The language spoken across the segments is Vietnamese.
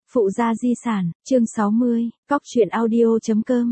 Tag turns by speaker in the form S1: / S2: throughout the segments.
S1: Phụ gia di sản, chương 60, Cóc truyện audio.com.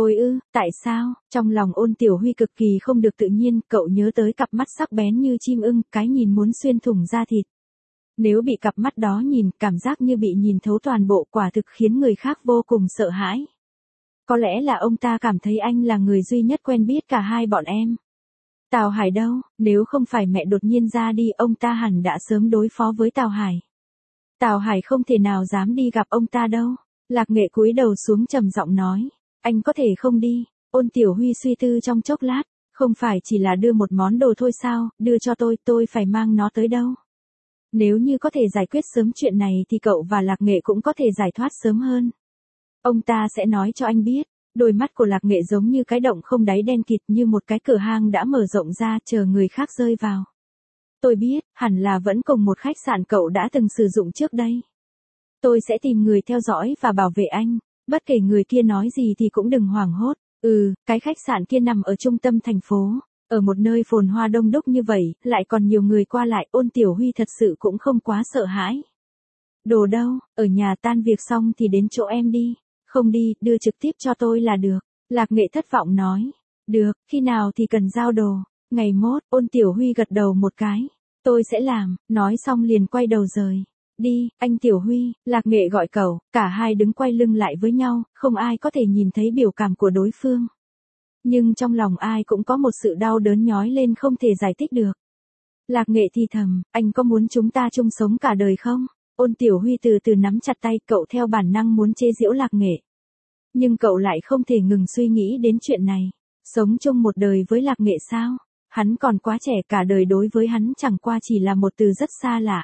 S1: Tại sao? Trong lòng Ôn Tiểu Huy cực kỳ không được tự nhiên, cậu nhớ tới cặp mắt sắc bén như chim ưng, cái nhìn muốn xuyên thủng da thịt. Nếu bị cặp mắt đó nhìn, cảm giác như bị nhìn thấu toàn bộ, quả thực khiến người khác vô cùng sợ hãi. Có lẽ là ông ta cảm thấy anh là người duy nhất quen biết cả hai bọn em. Tào Hải đâu, nếu không phải mẹ đột nhiên ra đi, ông ta hẳn đã sớm đối phó với Tào Hải. Tào Hải không thể nào dám đi gặp ông ta đâu. Lạc Nghệ cúi đầu xuống trầm giọng nói, anh có thể không đi. Ôn Tiểu Huy suy tư trong chốc lát, không phải chỉ là đưa một món đồ thôi sao, đưa cho tôi phải mang nó tới đâu. Nếu như có thể giải quyết sớm chuyện này thì cậu và Lạc Nghệ cũng có thể giải thoát sớm hơn. Ông ta sẽ nói cho anh biết. Đôi mắt của Lạc Nghệ giống như cái động không đáy đen kịt, như một cái cửa hang đã mở rộng ra chờ người khác rơi vào. Tôi biết, hẳn là vẫn cùng một khách sạn cậu đã từng sử dụng trước đây. Tôi sẽ tìm người theo dõi và bảo vệ anh, bất kể người kia nói gì thì cũng đừng hoảng hốt. Cái khách sạn kia nằm ở trung tâm thành phố, ở một nơi phồn hoa đông đúc như vậy, lại còn nhiều người qua lại, Ôn Tiểu Huy thật sự cũng không quá sợ hãi. Đồ đâu, ở nhà tan việc xong thì đến chỗ em đi. Không đi, đưa trực tiếp cho tôi là được. Lạc Nghệ thất vọng nói. Được, khi nào thì cần giao đồ. Ngày mốt, Ôn Tiểu Huy gật đầu một cái. Tôi sẽ làm, nói xong liền quay đầu rời. Đi, anh Tiểu Huy, Lạc Nghệ gọi cậu, cả hai đứng quay lưng lại với nhau, không ai có thể nhìn thấy biểu cảm của đối phương. Nhưng trong lòng ai cũng có một sự đau đớn nhói lên không thể giải thích được. Lạc Nghệ thì thầm, anh có muốn chúng ta chung sống cả đời không? Ôn Tiểu Huy từ từ nắm chặt tay, cậu theo bản năng muốn chế giễu Lạc Nghệ. Nhưng cậu lại không thể ngừng suy nghĩ đến chuyện này. Sống chung một đời với Lạc Nghệ sao? Hắn còn quá trẻ, cả đời đối với hắn chẳng qua chỉ là một từ rất xa lạ.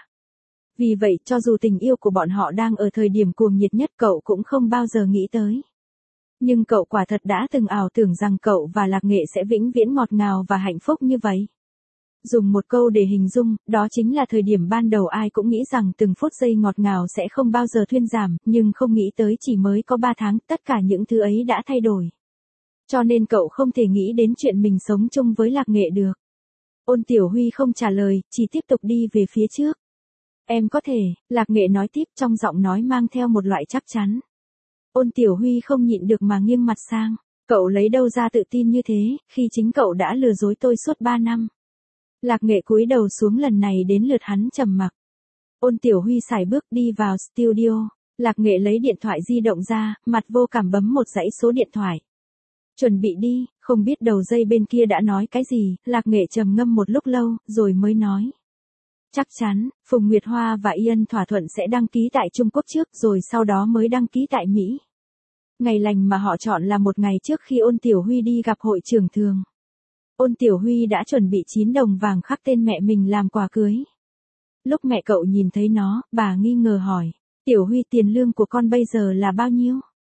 S1: Vì vậy, cho dù tình yêu của bọn họ đang ở thời điểm cuồng nhiệt nhất, cậu cũng không bao giờ nghĩ tới. Nhưng cậu quả thật đã từng ảo tưởng rằng cậu và Lạc Nghệ sẽ vĩnh viễn ngọt ngào và hạnh phúc như vậy. Dùng một câu để hình dung, đó chính là thời điểm ban đầu ai cũng nghĩ rằng từng phút giây ngọt ngào sẽ không bao giờ thuyên giảm, nhưng không nghĩ tới chỉ mới có 3 tháng, tất cả những thứ ấy đã thay đổi. Cho nên cậu không thể nghĩ đến chuyện mình sống chung với Lạc Nghệ được. Ôn Tiểu Huy không trả lời, chỉ tiếp tục đi về phía trước. Em có thể, Lạc Nghệ nói tiếp trong giọng nói mang theo một loại chắc chắn. Ôn Tiểu Huy không nhịn được mà nghiêng mặt sang. Cậu lấy đâu ra tự tin như thế, khi chính cậu đã lừa dối tôi suốt 3 năm. Lạc Nghệ cúi đầu xuống, lần này đến lượt hắn trầm mặc. Ôn Tiểu Huy sải bước đi vào studio. Lạc Nghệ lấy điện thoại di động ra, mặt vô cảm bấm một dãy số điện thoại. Chuẩn bị đi, không biết đầu dây bên kia đã nói cái gì, Lạc Nghệ trầm ngâm một lúc lâu, rồi mới nói. Chắc chắn, Phùng Nguyệt Hoa và Ian thỏa thuận sẽ đăng ký tại Trung Quốc trước, rồi sau đó mới đăng ký tại Mỹ. Ngày lành mà họ chọn là một ngày trước khi Ôn Tiểu Huy đi gặp hội trưởng thường. Ôn Tiểu Huy đã chuẩn bị 9 đồng vàng khắc tên mẹ mình làm quà cưới. Lúc mẹ cậu nhìn thấy nó, bà nghi ngờ hỏi. Tiểu Huy, tiền lương của con bây giờ là bao nhiêu?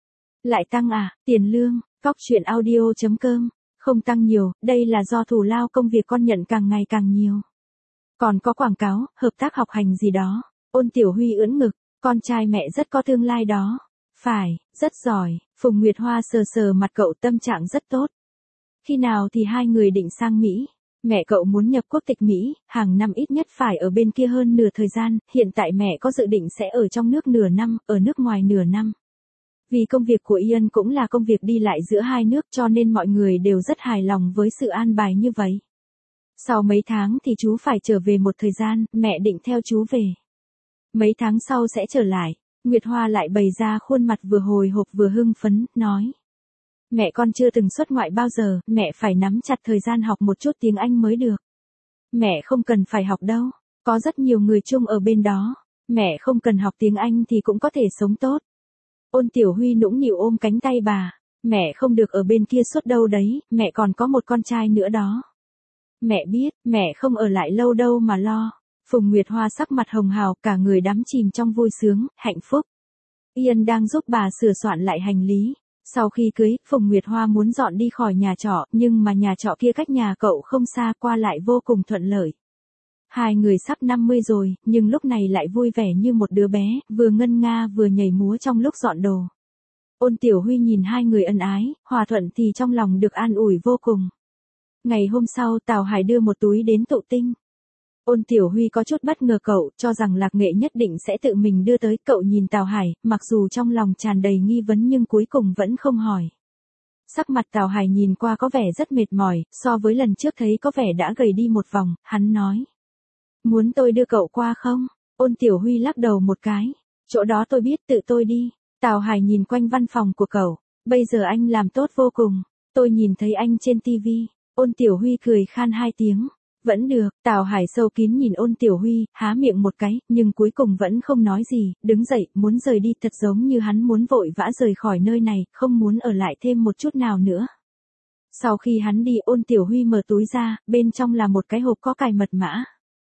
S1: Lại tăng à? Tiền lương, Cóc truyện audio.com. Không tăng nhiều, đây là do thù lao công việc con nhận càng ngày càng nhiều. Còn có quảng cáo, hợp tác học hành gì đó. Ôn Tiểu Huy ưỡn ngực, con trai mẹ rất có tương lai đó. Phải, rất giỏi. Phùng Nguyệt Hoa sờ sờ mặt cậu, tâm trạng rất tốt. Khi nào thì hai người định sang Mỹ? Mẹ cậu muốn nhập quốc tịch Mỹ, hàng năm ít nhất phải ở bên kia hơn nửa thời gian, hiện tại mẹ có dự định sẽ ở trong nước nửa năm, ở nước ngoài nửa năm. Vì công việc của Ian cũng là công việc đi lại giữa hai nước, cho nên mọi người đều rất hài lòng với sự an bài như vậy. Sau mấy tháng thì chú phải trở về một thời gian, mẹ định theo chú về. Mấy tháng sau sẽ trở lại. Nguyệt Hoa lại bày ra khuôn mặt vừa hồi hộp vừa hưng phấn, nói. Mẹ con chưa từng xuất ngoại bao giờ, mẹ phải nắm chặt thời gian học một chút tiếng Anh mới được. Mẹ không cần phải học đâu, có rất nhiều người chung ở bên đó. Mẹ không cần học tiếng Anh thì cũng có thể sống tốt. Ôn Tiểu Huy nũng nịu ôm cánh tay bà. Mẹ không được ở bên kia suốt đâu đấy, mẹ còn có một con trai nữa đó. Mẹ biết, mẹ không ở lại lâu đâu mà lo. Phùng Nguyệt Hoa sắc mặt hồng hào, cả người đắm chìm trong vui sướng, hạnh phúc. Ian đang giúp bà sửa soạn lại hành lý. Sau khi cưới, Phùng Nguyệt Hoa muốn dọn đi khỏi nhà trọ, nhưng mà nhà trọ kia cách nhà cậu không xa, qua lại vô cùng thuận lợi. Hai người sắp 50 rồi, nhưng lúc này lại vui vẻ như một đứa bé, vừa ngân nga vừa nhảy múa trong lúc dọn đồ. Ôn Tiểu Huy nhìn hai người ân ái, hòa thuận thì trong lòng được an ủi vô cùng. Ngày hôm sau, Tào Hải đưa một túi đến Tụ Tinh. Ôn Tiểu Huy có chút bất ngờ cậu, cho rằng Lạc Nghệ nhất định sẽ tự mình đưa tới. Cậu nhìn Tào Hải, mặc dù trong lòng tràn đầy nghi vấn nhưng cuối cùng vẫn không hỏi. Sắc mặt Tào Hải nhìn qua có vẻ rất mệt mỏi, so với lần trước thấy có vẻ đã gầy đi một vòng, hắn nói. Muốn tôi đưa cậu qua không? Ôn Tiểu Huy lắc đầu một cái. Chỗ đó tôi biết, tự tôi đi. Tào Hải nhìn quanh văn phòng của cậu. Bây giờ anh làm tốt vô cùng. Tôi nhìn thấy anh trên tivi. Ôn Tiểu Huy cười khan 2 tiếng. Vẫn được, Tào Hải sâu kín nhìn Ôn Tiểu Huy, há miệng một cái, nhưng cuối cùng vẫn không nói gì, đứng dậy, muốn rời đi, thật giống như hắn muốn vội vã rời khỏi nơi này, không muốn ở lại thêm một chút nào nữa. Sau khi hắn đi, Ôn Tiểu Huy mở túi ra, bên trong là một cái hộp có cài mật mã.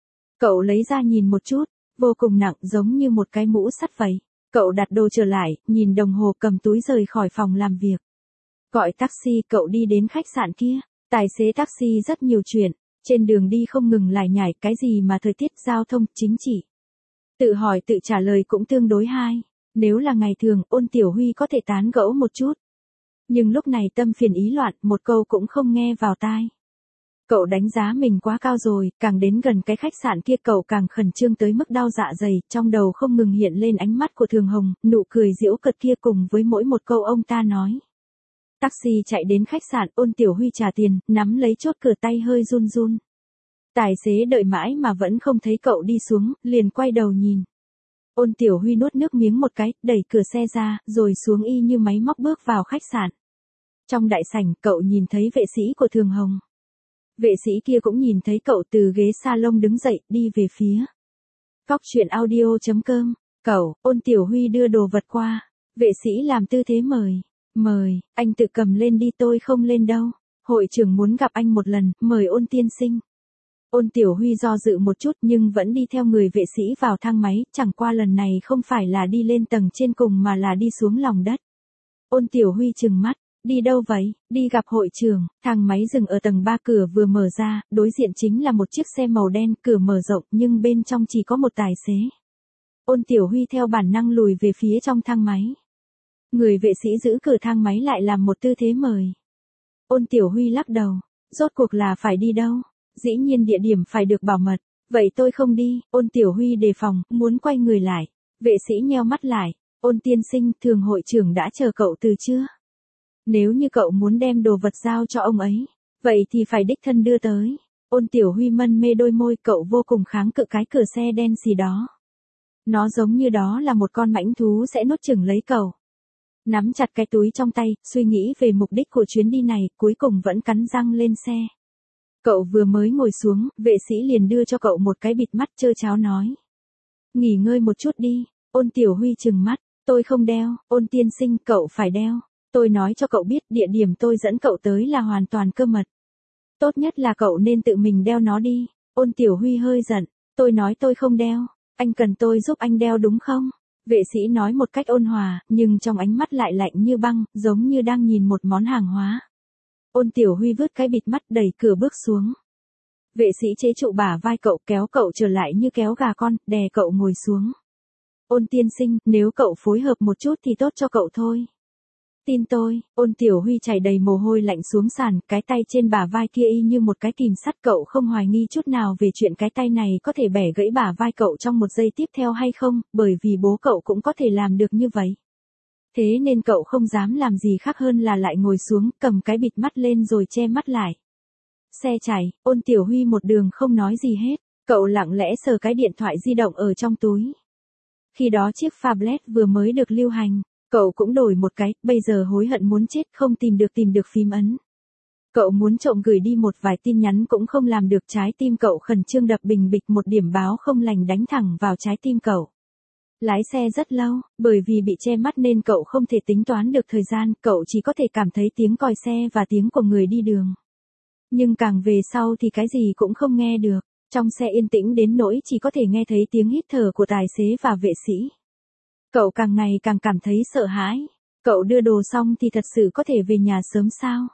S1: Cậu lấy ra nhìn một chút, vô cùng nặng, giống như một cái mũ sắt vậy. Cậu đặt đồ trở lại, nhìn đồng hồ, cầm túi rời khỏi phòng làm việc. Gọi taxi, cậu đi đến khách sạn kia. Tài xế taxi rất nhiều chuyện. Trên đường đi không ngừng lải nhải, cái gì mà thời tiết, giao thông, chính trị. Tự hỏi tự trả lời cũng tương đối hay. Nếu là ngày thường, Ôn Tiểu Huy có thể tán gẫu một chút. Nhưng lúc này tâm phiền ý loạn, một câu cũng không nghe vào tai. Cậu đánh giá mình quá cao rồi, càng đến gần cái khách sạn kia cậu càng khẩn trương tới mức đau dạ dày, trong đầu không ngừng hiện lên ánh mắt của Thường Hồng, nụ cười giễu cợt kia cùng với mỗi một câu ông ta nói. Taxi chạy đến khách sạn, Ôn Tiểu Huy trả tiền, nắm lấy chốt cửa, tay hơi run run. Tài xế đợi mãi mà vẫn không thấy cậu đi xuống, liền quay đầu nhìn. Ôn Tiểu Huy nuốt nước miếng một cái, đẩy cửa xe ra, rồi xuống y như máy móc bước vào khách sạn. Trong đại sảnh, cậu nhìn thấy vệ sĩ của Thường Hồng. Vệ sĩ kia cũng nhìn thấy cậu từ ghế salon đứng dậy, đi về phía. Cóc truyện audio.com, cậu, Ôn Tiểu Huy đưa đồ vật qua. Vệ sĩ làm tư thế mời. Mời, anh tự cầm lên đi, tôi không lên đâu. Hội trưởng muốn gặp anh một lần, mời Ôn tiên sinh. Ôn Tiểu Huy do dự một chút nhưng vẫn đi theo người vệ sĩ vào thang máy, chẳng qua lần này không phải là đi lên tầng trên cùng mà là đi xuống lòng đất. Ôn Tiểu Huy trừng mắt, đi đâu vậy? Đi gặp hội trưởng. Thang máy dừng ở tầng 3, cửa vừa mở ra, đối diện chính là một chiếc xe màu đen, cửa mở rộng nhưng bên trong chỉ có một tài xế. Ôn Tiểu Huy theo bản năng lùi về phía trong thang máy. Người vệ sĩ giữ cửa thang máy lại làm một tư thế mời. Ôn Tiểu Huy lắc đầu, rốt cuộc là phải đi đâu? Dĩ nhiên địa điểm phải được bảo mật. Vậy tôi không đi. Ôn Tiểu Huy đề phòng, muốn quay người lại. Vệ sĩ nheo mắt lại. Ôn tiên sinh, Thường hội trưởng đã chờ cậu từ chưa? Nếu như cậu muốn đem đồ vật giao cho ông ấy, vậy thì phải đích thân đưa tới. Ôn Tiểu Huy mân mê đôi môi, cậu vô cùng kháng cự cái cửa xe đen xì đó. Nó giống như đó là một con mãnh thú sẽ nuốt chửng lấy cậu. Nắm chặt cái túi trong tay, suy nghĩ về mục đích của chuyến đi này, cuối cùng vẫn cắn răng lên xe. Cậu vừa mới ngồi xuống, vệ sĩ liền đưa cho cậu một cái bịt mắt, trơ tráo nói. Nghỉ ngơi một chút đi. Ôn Tiểu Huy trừng mắt, tôi không đeo. Ôn tiên sinh, cậu phải đeo. Tôi nói cho cậu biết, địa điểm tôi dẫn cậu tới là hoàn toàn cơ mật. Tốt nhất là cậu nên tự mình đeo nó đi. Ôn Tiểu Huy hơi giận, tôi nói tôi không đeo. Anh cần tôi giúp anh đeo đúng không? Vệ sĩ nói một cách ôn hòa, nhưng trong ánh mắt lại lạnh như băng, giống như đang nhìn một món hàng hóa. Ôn Tiểu Huy vứt cái bịt mắt, đẩy cửa bước xuống. Vệ sĩ chế trụ bả vai cậu, kéo cậu trở lại như kéo gà con, đè cậu ngồi xuống. Ôn tiên sinh, nếu cậu phối hợp một chút thì tốt cho cậu thôi. Tin tôi. Ôn Tiểu Huy chảy đầy mồ hôi lạnh xuống sàn, cái tay trên bả vai kia y như một cái kìm sắt, cậu không hoài nghi chút nào về chuyện cái tay này có thể bẻ gãy bả vai cậu trong một giây tiếp theo hay không, bởi vì bố cậu cũng có thể làm được như vậy. Thế nên cậu không dám làm gì khác hơn là lại ngồi xuống, cầm cái bịt mắt lên rồi che mắt lại. Xe chạy, Ôn Tiểu Huy một đường không nói gì hết, cậu lặng lẽ sờ cái điện thoại di động ở trong túi. Khi đó chiếc phablet vừa mới được lưu hành, cậu cũng đổi một cái, bây giờ hối hận muốn chết, không tìm được phím ấn. Cậu muốn trộm gửi đi một vài tin nhắn cũng không làm được, trái tim cậu khẩn trương đập bình bịch, một điểm báo không lành đánh thẳng vào trái tim cậu. Lái xe rất lâu, bởi vì bị che mắt nên cậu không thể tính toán được thời gian, cậu chỉ có thể cảm thấy tiếng còi xe và tiếng của người đi đường. Nhưng càng về sau thì cái gì cũng không nghe được, trong xe yên tĩnh đến nỗi chỉ có thể nghe thấy tiếng hít thở của tài xế và vệ sĩ. Cậu càng ngày càng cảm thấy sợ hãi. Cậu đưa đồ xong thì thật sự có thể về nhà sớm sao?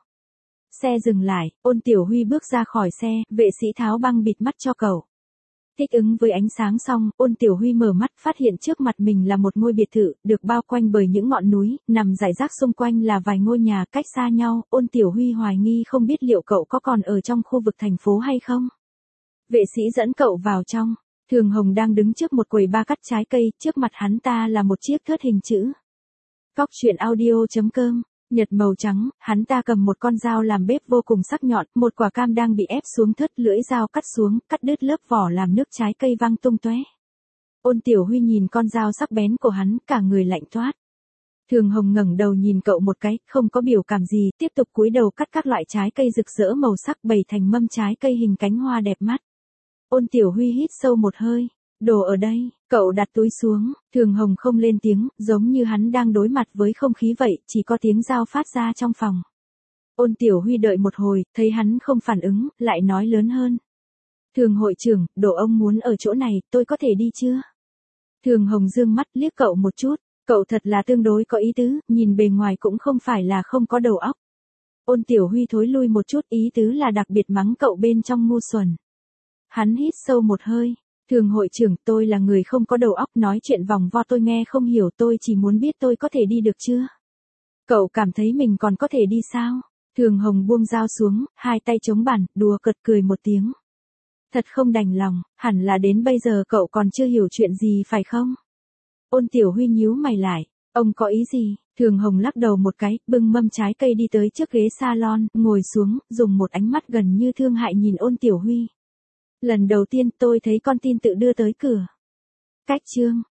S1: Xe dừng lại, Ôn Tiểu Huy bước ra khỏi xe, vệ sĩ tháo băng bịt mắt cho cậu. Thích ứng với ánh sáng xong, Ôn Tiểu Huy mở mắt, phát hiện trước mặt mình là một ngôi biệt thự, được bao quanh bởi những ngọn núi, nằm rải rác xung quanh là vài ngôi nhà cách xa nhau. Ôn Tiểu Huy hoài nghi không biết liệu cậu có còn ở trong khu vực thành phố hay không. Vệ sĩ dẫn cậu vào trong. Thường Hồng đang đứng trước một quầy ba cắt trái cây, trước mặt hắn ta là một chiếc thớt hình chữ. Góc truyện audio.com. Nhật màu trắng, hắn ta cầm một con dao làm bếp vô cùng sắc nhọn, một quả cam đang bị ép xuống thớt, lưỡi dao cắt xuống, cắt đứt lớp vỏ làm nước trái cây văng tung tóe. Ôn Tiểu Huy nhìn con dao sắc bén của hắn, cả người lạnh toát. Thường Hồng ngẩng đầu nhìn cậu một cái, không có biểu cảm gì, tiếp tục cúi đầu cắt các loại trái cây rực rỡ màu sắc bày thành mâm trái cây hình cánh hoa đẹp mắt. Ôn Tiểu Huy hít sâu một hơi. Đồ ở đây, cậu đặt túi xuống, Thường Hồng không lên tiếng, giống như hắn đang đối mặt với không khí vậy, chỉ có tiếng dao phát ra trong phòng. Ôn Tiểu Huy đợi một hồi, thấy hắn không phản ứng, lại nói lớn hơn. Thường hội trưởng, đồ ông muốn ở chỗ này, tôi có thể đi chưa? Thường Hồng dương mắt liếc cậu một chút, cậu thật là tương đối có ý tứ, nhìn bề ngoài cũng không phải là không có đầu óc. Ôn Tiểu Huy thối lui một chút, ý tứ là đặc biệt mắng cậu bên trong ngu xuẩn. Hắn hít sâu một hơi. Thường hội trưởng, tôi là người không có đầu óc, nói chuyện vòng vo tôi nghe không hiểu, tôi chỉ muốn biết tôi có thể đi được chưa? Cậu cảm thấy mình còn có thể đi sao? Thường Hồng buông dao xuống, hai tay chống bàn, đùa cợt cười một tiếng. Thật không đành lòng, hẳn là đến bây giờ cậu còn chưa hiểu chuyện gì phải không? Ôn Tiểu Huy nhíu mày lại, ông có ý gì? Thường Hồng lắc đầu một cái, bưng mâm trái cây đi tới trước ghế salon, ngồi xuống, dùng một ánh mắt gần như thương hại nhìn Ôn Tiểu Huy. Lần đầu tiên tôi thấy con tin tự đưa tới cửa. Cách chương.